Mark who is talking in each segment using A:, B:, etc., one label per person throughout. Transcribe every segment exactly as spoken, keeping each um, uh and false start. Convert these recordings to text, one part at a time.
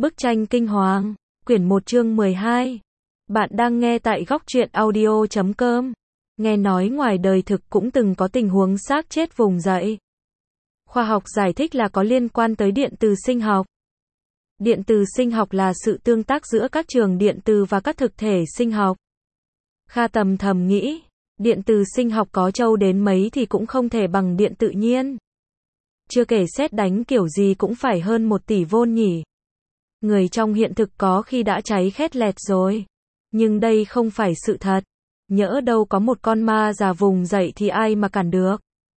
A: Bức tranh kinh hoàng, quyển một chương mười hai. Bạn đang nghe tại góc truyện audio chấm com. Nghe nói ngoài đời thực cũng từng có tình huống xác chết vùng dậy. Khoa học giải thích là có liên quan tới điện từ sinh học. Điện từ sinh học là sự tương tác giữa các trường điện từ và các thực thể sinh học. Kha tầm thầm nghĩ, điện từ sinh học có trâu đến mấy thì cũng không thể bằng điện tự nhiên. Chưa kể sét đánh kiểu gì cũng phải hơn một tỷ vôn nhỉ. Người trong hiện thực có khi đã cháy khét lẹt rồi. Nhưng đây không phải sự thật. Nhỡ đâu có một con ma già vùng dậy thì ai mà cản được.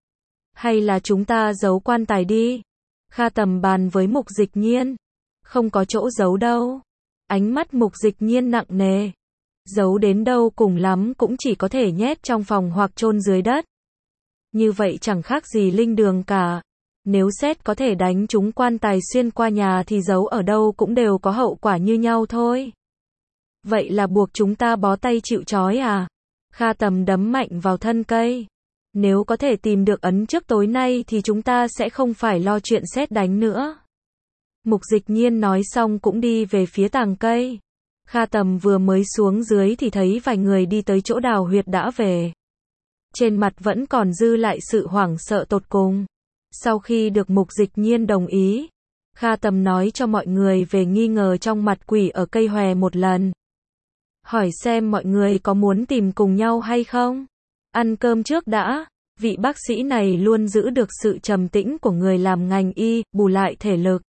A: Hay là chúng ta giấu quan tài đi. Kha tầm bàn với Mục Dịch Nhiên. Không có chỗ giấu đâu. Ánh mắt Mục Dịch Nhiên nặng nề. Giấu đến đâu cùng lắm cũng chỉ có thể nhét trong phòng hoặc chôn dưới đất. Như vậy chẳng khác gì linh đường cả. Nếu sét có thể đánh trúng quan tài xuyên qua nhà thì giấu ở đâu cũng đều có hậu quả như nhau thôi. Vậy là buộc chúng ta bó tay chịu trói à? Kha tầm đấm mạnh vào thân cây. Nếu có thể tìm được ấn trước tối nay thì chúng ta sẽ không phải lo chuyện sét đánh nữa. Mục Dịch Nhiên nói xong cũng đi về phía tàng cây. Kha tầm vừa mới xuống dưới thì thấy vài người đi tới chỗ đào huyệt đã về. Trên mặt vẫn còn dư lại sự hoảng sợ tột cùng. Sau khi được Mục Dịch Nhiên đồng ý, Kha tầm nói cho mọi người về nghi ngờ trong mặt quỷ ở cây hòe một lần. Hỏi xem mọi người có muốn tìm cùng nhau hay không? Ăn cơm trước đã, vị bác sĩ này luôn giữ được sự trầm tĩnh của người làm ngành y, bù lại thể lực.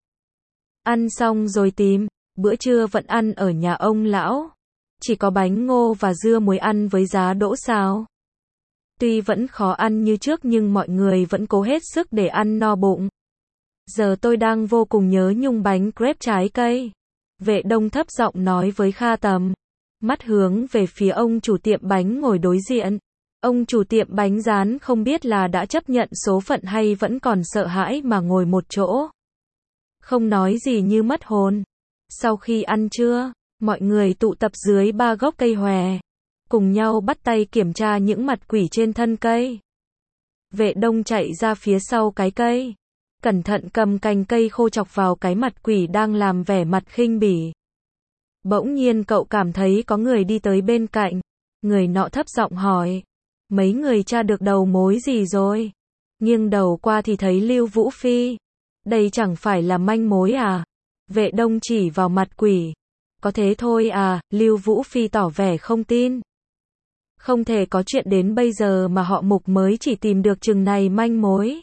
A: Ăn xong rồi tìm, bữa trưa vẫn ăn ở nhà ông lão. Chỉ có bánh ngô và dưa muối ăn với giá đỗ xào. Tuy vẫn khó ăn như trước nhưng mọi người vẫn cố hết sức để ăn no bụng. Giờ tôi đang vô cùng nhớ nhung bánh crepe trái cây. Vệ Đông thấp giọng nói với Kha tầm. Mắt hướng về phía ông chủ tiệm bánh ngồi đối diện. Ông chủ tiệm bánh rán không biết là đã chấp nhận số phận hay vẫn còn sợ hãi mà ngồi một chỗ. Không nói gì như mất hồn. Sau khi ăn trưa, mọi người tụ tập dưới ba gốc cây hòe. Cùng nhau bắt tay kiểm tra những mặt quỷ trên thân cây. Vệ Đông chạy ra phía sau cái cây. Cẩn thận cầm cành cây khô chọc vào cái mặt quỷ đang làm vẻ mặt khinh bỉ. Bỗng nhiên cậu cảm thấy có người đi tới bên cạnh. Người nọ thấp giọng hỏi. Mấy người tra được đầu mối gì rồi? Nghiêng đầu qua thì thấy Lưu Vũ Phi. Đây chẳng phải là manh mối à? Vệ Đông chỉ vào mặt quỷ. Có thế thôi à? Lưu Vũ Phi tỏ vẻ không tin. Không thể có chuyện đến bây giờ mà họ Mục mới chỉ tìm được chừng này manh mối.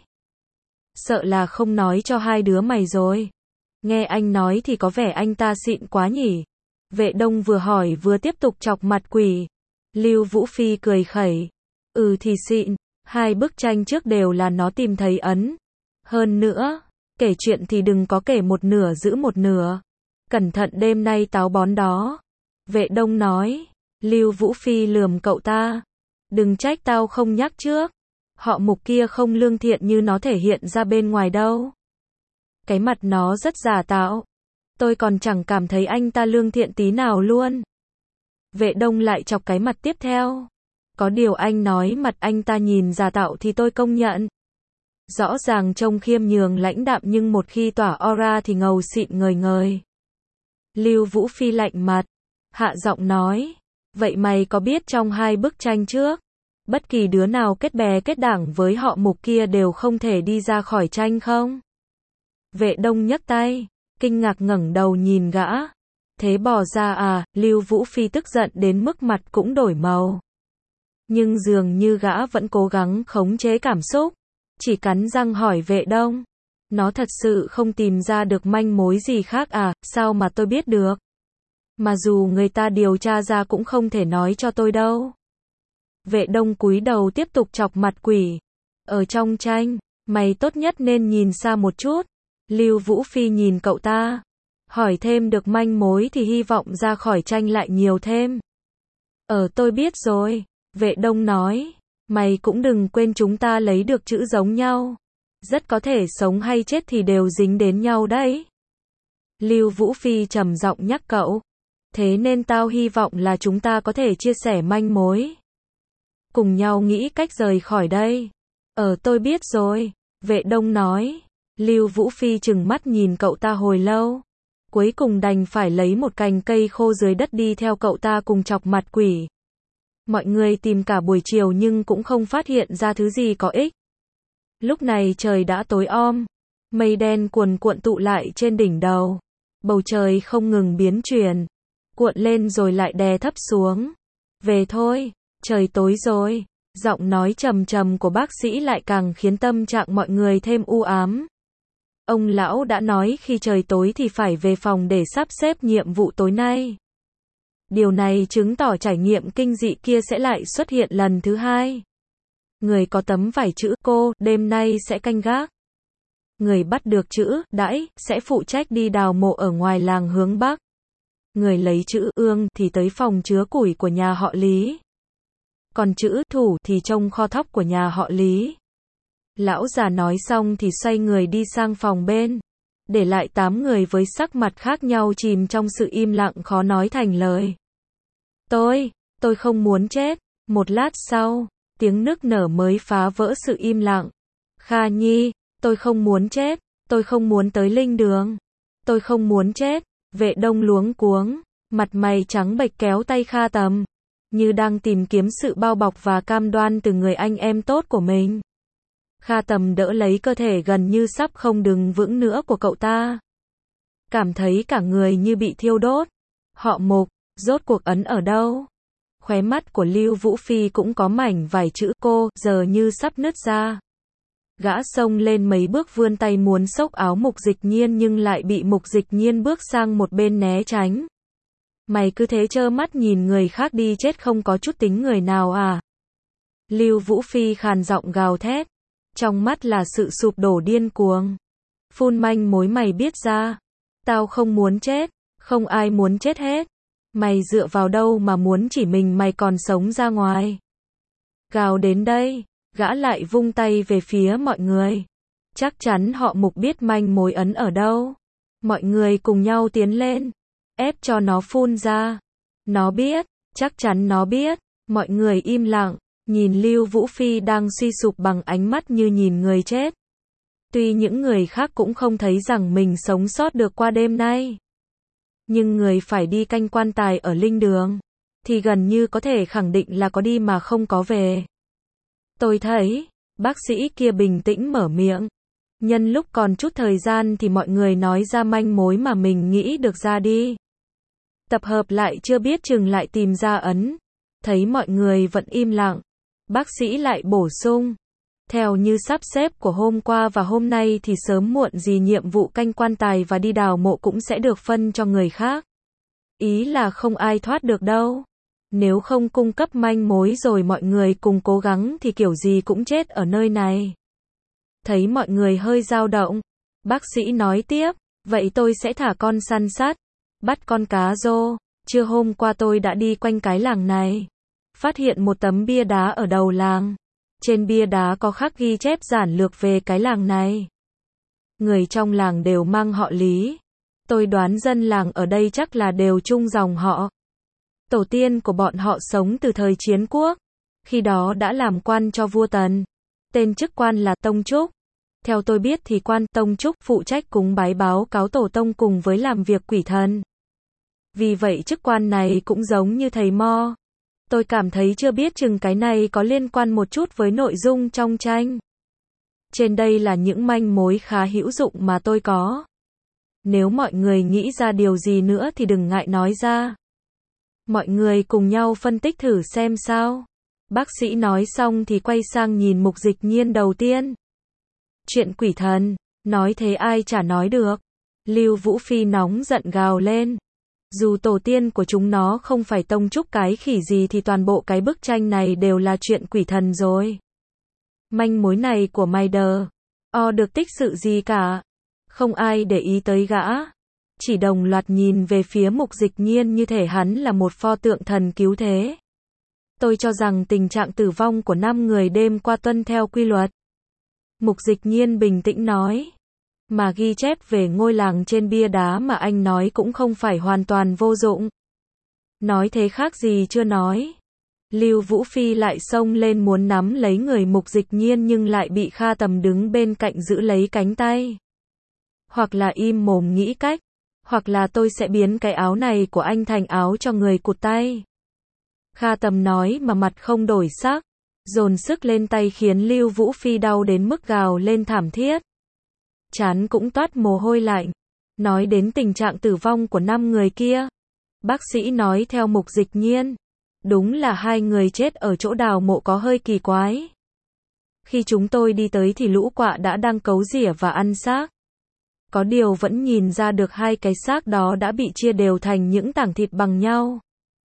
A: Sợ là không nói cho hai đứa mày rồi. Nghe anh nói thì có vẻ anh ta xịn quá nhỉ. Vệ Đông vừa hỏi vừa tiếp tục chọc mặt quỷ. Lưu Vũ Phi cười khẩy. Ừ thì xịn, hai bức tranh trước đều là nó tìm thấy ấn. Hơn nữa, kể chuyện thì đừng có kể một nửa giữ một nửa. Cẩn thận đêm nay táo bón đó. Vệ Đông nói. Lưu Vũ Phi lườm cậu ta. Đừng trách tao không nhắc trước. Họ Mục kia không lương thiện như nó thể hiện ra bên ngoài đâu. Cái mặt nó rất giả tạo. Tôi còn chẳng cảm thấy anh ta lương thiện tí nào luôn. Vệ Đông lại chọc cái mặt tiếp theo. Có điều anh nói mặt anh ta nhìn giả tạo thì tôi công nhận. Rõ ràng trông khiêm nhường lãnh đạm nhưng một khi tỏa aura thì ngầu xịn ngời ngời. Lưu Vũ Phi lạnh mặt. Hạ giọng nói. Vậy mày có biết trong hai bức tranh trước, bất kỳ đứa nào kết bè kết đảng với họ Mục kia đều không thể đi ra khỏi tranh không? Vệ Đông nhấc tay, kinh ngạc ngẩng đầu nhìn gã. Thế bỏ ra à? Lưu Vũ Phi tức giận đến mức mặt cũng đổi màu. Nhưng dường như gã vẫn cố gắng khống chế cảm xúc, chỉ cắn răng hỏi Vệ Đông. Nó thật sự không tìm ra được manh mối gì khác à? Sao mà tôi biết được? Mà dù người ta điều tra ra cũng không thể nói cho tôi đâu. Vệ Đông cúi đầu tiếp tục chọc mặt quỷ. Ở trong tranh, mày tốt nhất nên nhìn xa một chút. Lưu Vũ Phi nhìn cậu ta. Hỏi thêm được manh mối thì hy vọng ra khỏi tranh lại nhiều thêm. Ờ tôi biết rồi. Vệ Đông nói. Mày cũng đừng quên chúng ta lấy được chữ giống nhau. Rất có thể sống hay chết thì đều dính đến nhau đấy. Lưu Vũ Phi trầm giọng nhắc cậu. Thế nên tao hy vọng là chúng ta có thể chia sẻ manh mối. Cùng nhau nghĩ cách rời khỏi đây. Ờ tôi biết rồi. Vệ Đông nói. Lưu Vũ Phi trừng mắt nhìn cậu ta hồi lâu. cuối cùng đành phải lấy một cành cây khô dưới đất đi theo cậu ta cùng chọc mặt quỷ. Mọi người tìm cả buổi chiều nhưng cũng không phát hiện ra thứ gì có ích. Lúc này trời đã tối om, mây đen cuồn cuộn tụ lại trên đỉnh đầu. Bầu trời không ngừng biến chuyển, cuộn lên rồi lại đè thấp xuống. Về thôi, trời tối rồi. Giọng nói trầm trầm của bác sĩ lại càng khiến tâm trạng mọi người thêm u ám. Ông lão đã nói khi trời tối thì phải về phòng để sắp xếp nhiệm vụ tối nay. Điều này chứng tỏ trải nghiệm kinh dị kia sẽ lại xuất hiện lần thứ hai. Người có tấm vải chữ cô đêm nay sẽ canh gác. Người bắt được chữ đãi sẽ phụ trách đi đào mộ ở ngoài làng hướng bắc. Người lấy chữ ương thì tới phòng chứa củi của nhà họ Lý. Còn chữ thủ thì trông kho thóc của nhà họ Lý. Lão già nói xong thì xoay người đi sang phòng bên, để lại tám người với sắc mặt khác nhau chìm trong sự im lặng khó nói thành lời. Tôi, tôi không muốn chết. Một lát sau, tiếng nức nở mới phá vỡ sự im lặng. Kha Nhi, tôi không muốn chết, tôi không muốn tới linh đường. Tôi không muốn chết. Vệ Đông luống cuống, mặt mày trắng bệch kéo tay Kha Tầm, như đang tìm kiếm sự bao bọc và cam đoan từ người anh em tốt của mình. Kha Tầm đỡ lấy cơ thể gần như sắp không đứng vững nữa của cậu ta. Cảm thấy cả người như bị thiêu đốt. Họ Mục, rốt cuộc ấn ở đâu? Khóe mắt của Lưu Vũ Phi cũng có mảnh vài chữ cô, giờ như sắp nứt ra. Gã xông lên mấy bước vươn tay muốn xốc áo Mục Dịch Nhiên nhưng lại bị Mục Dịch Nhiên bước sang một bên né tránh. Mày cứ thế trơ mắt nhìn người khác đi chết không có chút tính người nào à? Lưu Vũ Phi khàn giọng gào thét. Trong mắt là sự sụp đổ điên cuồng. Phun manh mối mày biết ra. Tao không muốn chết. Không ai muốn chết hết. Mày dựa vào đâu mà muốn chỉ mình mày còn sống ra ngoài? Gào đến đây, gã lại vung tay về phía mọi người. Chắc chắn họ Mục biết manh mối ấn ở đâu. Mọi người cùng nhau tiến lên, ép cho nó phun ra. Nó biết, chắc chắn nó biết. Mọi người im lặng, nhìn Lưu Vũ Phi đang suy sụp bằng ánh mắt như nhìn người chết. Tuy những người khác cũng không thấy rằng mình sống sót được qua đêm nay, nhưng người phải đi canh quan tài ở linh đường, thì gần như có thể khẳng định là có đi mà không có về. Tôi thấy, bác sĩ kia bình tĩnh mở miệng. Nhân lúc còn chút thời gian thì mọi người nói ra manh mối mà mình nghĩ được ra đi. Tập hợp lại chưa biết chừng lại tìm ra ấn. Thấy mọi người vẫn im lặng, bác sĩ lại bổ sung. Theo như sắp xếp của hôm qua và hôm nay thì sớm muộn gì nhiệm vụ canh quan tài và đi đào mộ cũng sẽ được phân cho người khác. Ý là không ai thoát được đâu. Nếu không cung cấp manh mối rồi mọi người cùng cố gắng thì kiểu gì cũng chết ở nơi này. Thấy mọi người hơi dao động, bác sĩ nói tiếp, vậy tôi sẽ thả con săn sắt, bắt con cá rô. Trưa hôm qua tôi đã đi quanh cái làng này, phát hiện một tấm bia đá ở đầu làng. Trên bia đá có khắc ghi chép giản lược về cái làng này. Người trong làng đều mang họ Lý. Tôi đoán dân làng ở đây chắc là đều chung dòng họ. Tổ tiên của bọn họ sống từ thời chiến quốc, khi đó đã làm quan cho vua Tần. Tên chức quan là Tông Trúc. Theo tôi biết thì quan Tông Trúc phụ trách cúng bái báo cáo tổ tông cùng với làm việc quỷ thần. Vì vậy chức quan này cũng giống như thầy Mo. Tôi cảm thấy chưa biết chừng cái này có liên quan một chút với nội dung trong tranh. Trên đây là những manh mối khá hữu dụng mà tôi có. Nếu mọi người nghĩ ra điều gì nữa thì đừng ngại nói ra. Mọi người cùng nhau phân tích thử xem sao. Bác sĩ nói xong thì quay sang nhìn Mục Dịch Nhiên đầu tiên. Chuyện quỷ thần, nói thế ai chả nói được. Lưu Vũ Phi nóng giận gào lên. Dù tổ tiên của chúng nó không phải Tông Trúc cái khỉ gì thì toàn bộ cái bức tranh này đều là chuyện quỷ thần rồi. Manh mối này của mày đờ. O được tích sự gì cả. Không ai để ý tới gã. Chỉ đồng loạt nhìn về phía Mục Dịch Nhiên như thể hắn là một pho tượng thần cứu thế. Tôi cho rằng tình trạng tử vong của năm người đêm qua tuân theo quy luật. Mục Dịch Nhiên bình tĩnh nói. Mà ghi chép về ngôi làng trên bia đá mà anh nói cũng không phải hoàn toàn vô dụng. Nói thế khác gì chưa nói. Lưu Vũ Phi lại xông lên muốn nắm lấy người Mục Dịch Nhiên nhưng lại bị Kha Tầm đứng bên cạnh giữ lấy cánh tay. Hoặc là im mồm nghĩ cách, hoặc là tôi sẽ biến cái áo này của anh thành áo cho người cụt tay. Kha Tầm nói mà mặt không đổi sắc, dồn sức lên tay khiến Lưu Vũ Phi đau đến mức gào lên thảm thiết. Trán cũng toát mồ hôi lạnh. Nói đến tình trạng tử vong của năm người kia, bác sĩ nói theo Mục Dịch Nhiên, đúng là hai người chết ở chỗ đào mộ có hơi kỳ quái. Khi chúng tôi đi tới thì lũ quạ đã đang cấu rỉa và ăn xác. Có điều vẫn nhìn ra được hai cái xác đó đã bị chia đều thành những tảng thịt bằng nhau.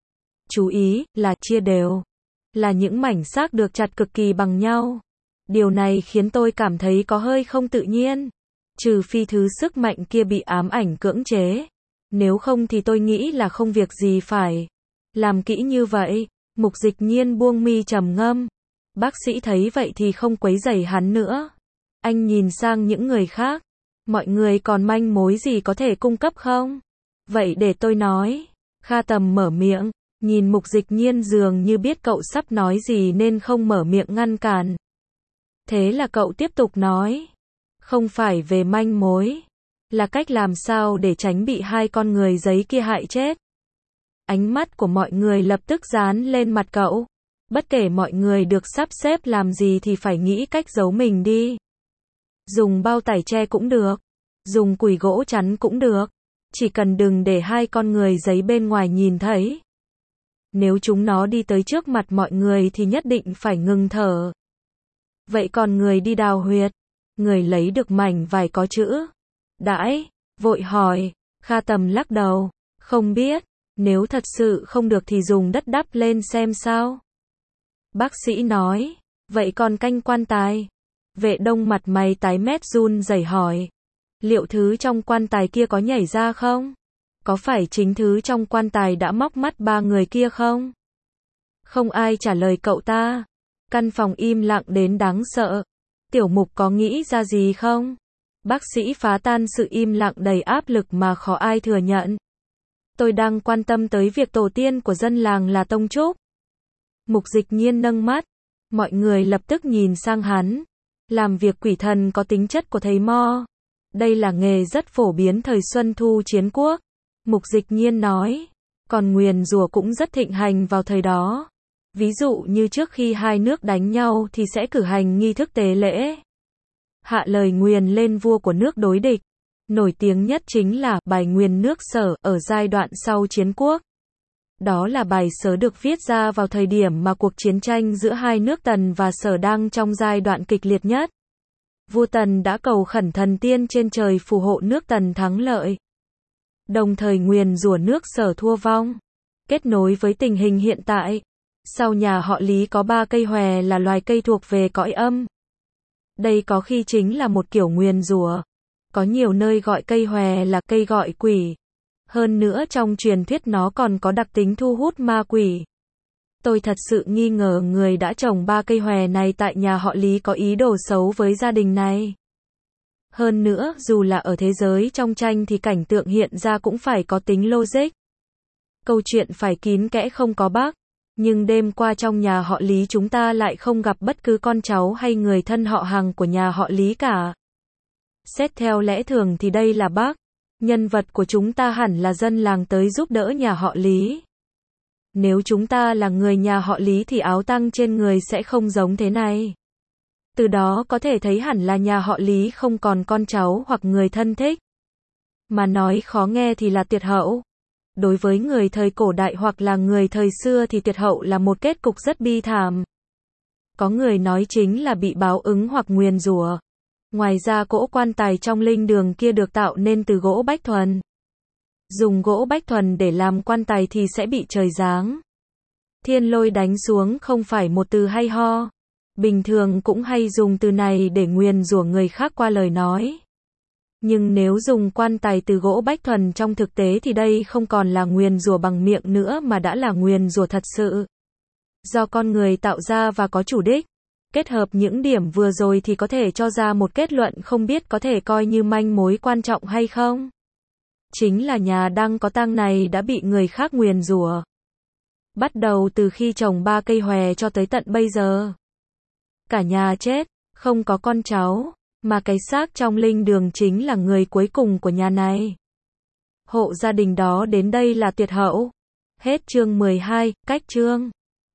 A: Chú ý, là chia đều. Là những mảnh xác được chặt cực kỳ bằng nhau. Điều này khiến tôi cảm thấy có hơi không tự nhiên. Trừ phi thứ sức mạnh kia bị ám ảnh cưỡng chế. Nếu không thì tôi nghĩ là không việc gì phải làm kỹ như vậy. Mục Dịch Nhiên buông mi trầm ngâm. Bác sĩ thấy vậy thì không quấy rầy hắn nữa. Anh nhìn sang những người khác. Mọi người còn manh mối gì có thể cung cấp không? Vậy để tôi nói. Kha Tầm mở miệng, nhìn Mục Dịch Nhiên dường như biết cậu sắp nói gì nên không mở miệng ngăn cản. Thế là cậu tiếp tục nói. Không phải về manh mối, là cách làm sao để tránh bị hai con người giấy kia hại chết. Ánh mắt của mọi người lập tức dán lên mặt cậu. Bất kể mọi người được sắp xếp làm gì thì phải nghĩ cách giấu mình đi. Dùng bao tải che cũng được, dùng củi gỗ chắn cũng được, chỉ cần đừng để hai con người giấy bên ngoài nhìn thấy. Nếu chúng nó đi tới trước mặt mọi người thì nhất định phải ngừng thở. Vậy còn người đi đào huyệt, người lấy được mảnh vải có chữ đãi, vội hỏi. Kha Tầm lắc đầu, không biết, nếu thật sự không được thì dùng đất đắp lên xem sao. Bác sĩ nói, vậy còn canh quan tài? Vệ Đông mặt mày tái mét run rẩy hỏi, liệu thứ trong quan tài kia có nhảy ra không? Có phải chính thứ trong quan tài đã móc mắt ba người kia không? Không ai trả lời cậu ta. Căn phòng im lặng đến đáng sợ. Tiểu Mục có nghĩ ra gì không? Bác sĩ phá tan sự im lặng đầy áp lực mà khó ai thừa nhận. Tôi đang quan tâm tới việc tổ tiên của dân làng là Tông Trúc. Mục Dịch Nhiên nâng mắt. Mọi người lập tức nhìn sang hắn. Làm việc quỷ thần có tính chất của thầy Mo. Đây là nghề rất phổ biến thời Xuân Thu Chiến Quốc. Mục Dịch Nhiên nói. Còn nguyền rủa cũng rất thịnh hành vào thời đó. Ví dụ như trước khi hai nước đánh nhau thì sẽ cử hành nghi thức tế lễ. Hạ lời nguyền lên vua của nước đối địch. Nổi tiếng nhất chính là bài nguyền nước Sở ở giai đoạn sau chiến quốc. Đó là bài sớ được viết ra vào thời điểm mà cuộc chiến tranh giữa hai nước Tần và Sở đang trong giai đoạn kịch liệt nhất. Vua Tần đã cầu khẩn thần tiên trên trời phù hộ nước Tần thắng lợi. Đồng thời nguyền rủa nước Sở thua vong. Kết nối với tình hình hiện tại. Sau nhà họ Lý có ba cây hòe là loài cây thuộc về cõi âm. Đây có khi chính là một kiểu nguyền rủa. Có nhiều nơi gọi cây hòe là cây gọi quỷ. Hơn nữa trong truyền thuyết nó còn có đặc tính thu hút ma quỷ. Tôi thật sự nghi ngờ người đã trồng ba cây hòe này tại nhà họ Lý có ý đồ xấu với gia đình này. Hơn nữa, dù là ở thế giới trong tranh thì cảnh tượng hiện ra cũng phải có tính logic. Câu chuyện phải kín kẽ không có bug. Nhưng đêm qua trong nhà họ Lý chúng ta lại không gặp bất cứ con cháu hay người thân họ hàng của nhà họ Lý cả. Xét theo lẽ thường thì đây là bác. Nhân vật của chúng ta hẳn là dân làng tới giúp đỡ nhà họ Lý. Nếu chúng ta là người nhà họ Lý thì áo tang trên người sẽ không giống thế này. Từ đó có thể thấy hẳn là nhà họ Lý không còn con cháu hoặc người thân thích. Mà nói khó nghe thì là tuyệt hậu. Đối với người thời cổ đại hoặc là người thời xưa thì tuyệt hậu là một kết cục rất bi thảm. Có người nói chính là bị báo ứng hoặc nguyền rủa. Ngoài ra cỗ quan tài trong linh đường kia được tạo nên từ gỗ bách thuần. Dùng gỗ bách thuần để làm quan tài thì sẽ bị trời giáng. Thiên lôi đánh xuống không phải một từ hay ho. Bình thường cũng hay dùng từ này để nguyền rủa người khác qua lời nói. Nhưng nếu dùng quan tài từ gỗ bách thuần trong thực tế thì đây không còn là nguyền rủa bằng miệng nữa mà đã là nguyền rủa thật sự. Do con người tạo ra và có chủ đích. Kết hợp những điểm vừa rồi thì có thể cho ra một kết luận không biết có thể coi như manh mối quan trọng hay không. Chính là nhà đang có tang này đã bị người khác nguyền rủa. Bắt đầu từ khi trồng ba cây hòe cho tới tận bây giờ. Cả nhà chết, không có con cháu, mà cái xác trong linh đường chính là người cuối cùng của nhà này. Hộ gia đình đó đến đây là tuyệt hậu. Hết chương mười hai, cách chương.